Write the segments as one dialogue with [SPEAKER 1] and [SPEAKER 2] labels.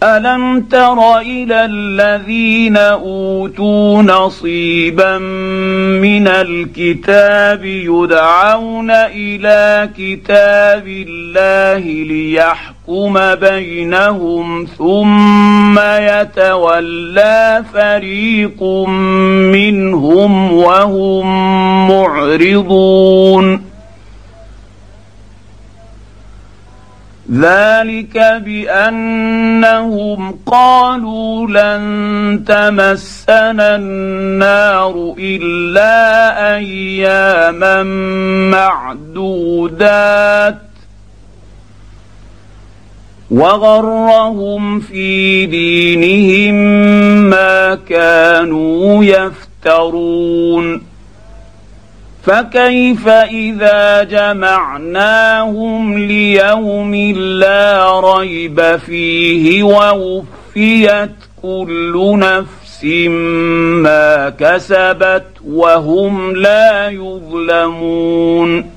[SPEAKER 1] ألم تر إلى الذين أوتوا نصيبا من الكتاب يدعون إلى كتاب الله ليحكم بينهم ثم يتولى فريق منهم وهم معرضون ذلك بأنهم قالوا لن تمسنا النار إلا أياما معدودات وغرهم في دينهم ما كانوا يفترون فكيف إذا جمعناهم ليوم لا ريب فيه ووفيت كل نفس ما كسبت وهم لا يظلمون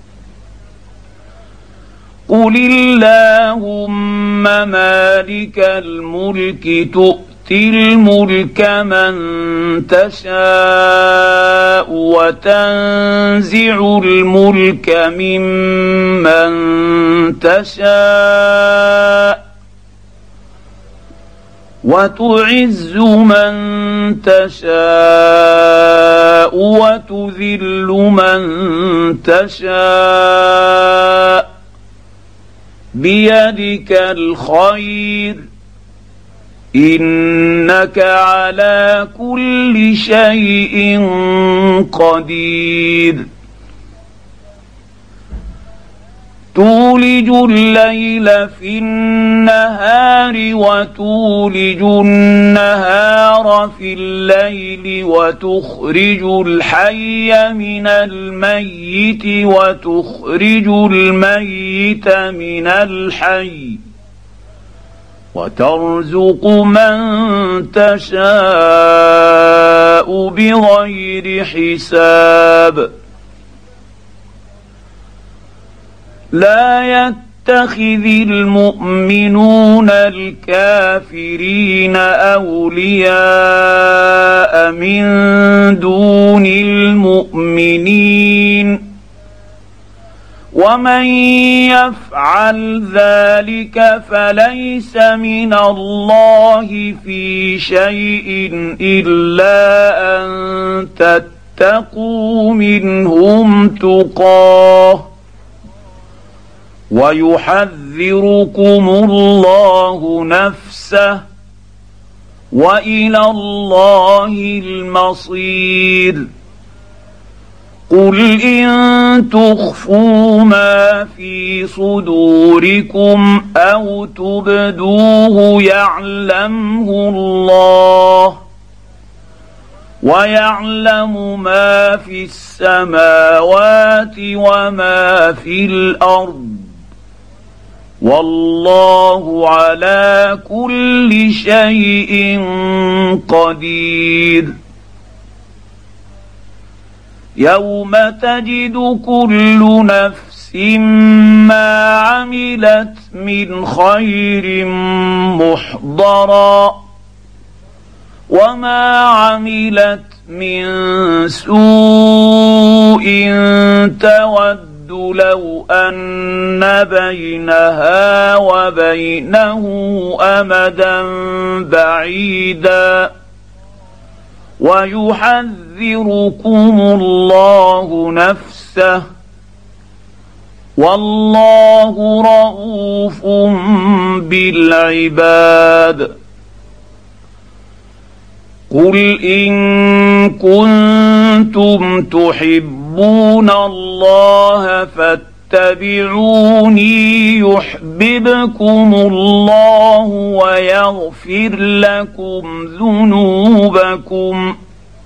[SPEAKER 1] قل اللهم مالك الملك تؤتي الملك من تشاء وتنزع الملك ممن تشاء وتعز من تشاء وتذل من تشاء بيدك الخير إنك على كل شيء قدير تولج الليل في النهار وتولج النهار في الليل وتخرج الحي من الميت وتخرج الميت من الحي وترزق من تشاء بغير حساب لا يتخذ المؤمنون الكافرين أولياء من دون المؤمنين ومن يفعل ذلك فليس من الله في شيء إلا أن تتقوا منهم تقاه ويحذركم الله نفسه وإلى الله المصير قل إن تخفوا ما في صدوركم أو تبدوه يعلمه الله ويعلم ما في السماوات وما في الأرض والله على كل شيء قدير يوم تجد كل نفس ما عملت من خير محضرا وما عملت من سوء تود لو أن بينها وبينه أمدا بعيدا ويحذركم الله نفسه والله رءوف بالعباد قل إن كنتم تحبون الله فاتبعوني يحببكم الله ويغفر لكم ذنوبكم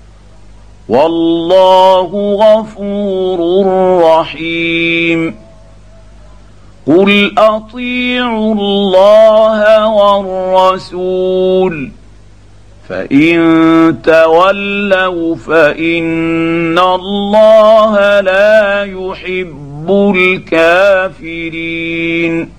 [SPEAKER 1] والله غفور رحيم قل أطيعوا الله والرسول فإن تولوا فإن الله لا يحب الكافرين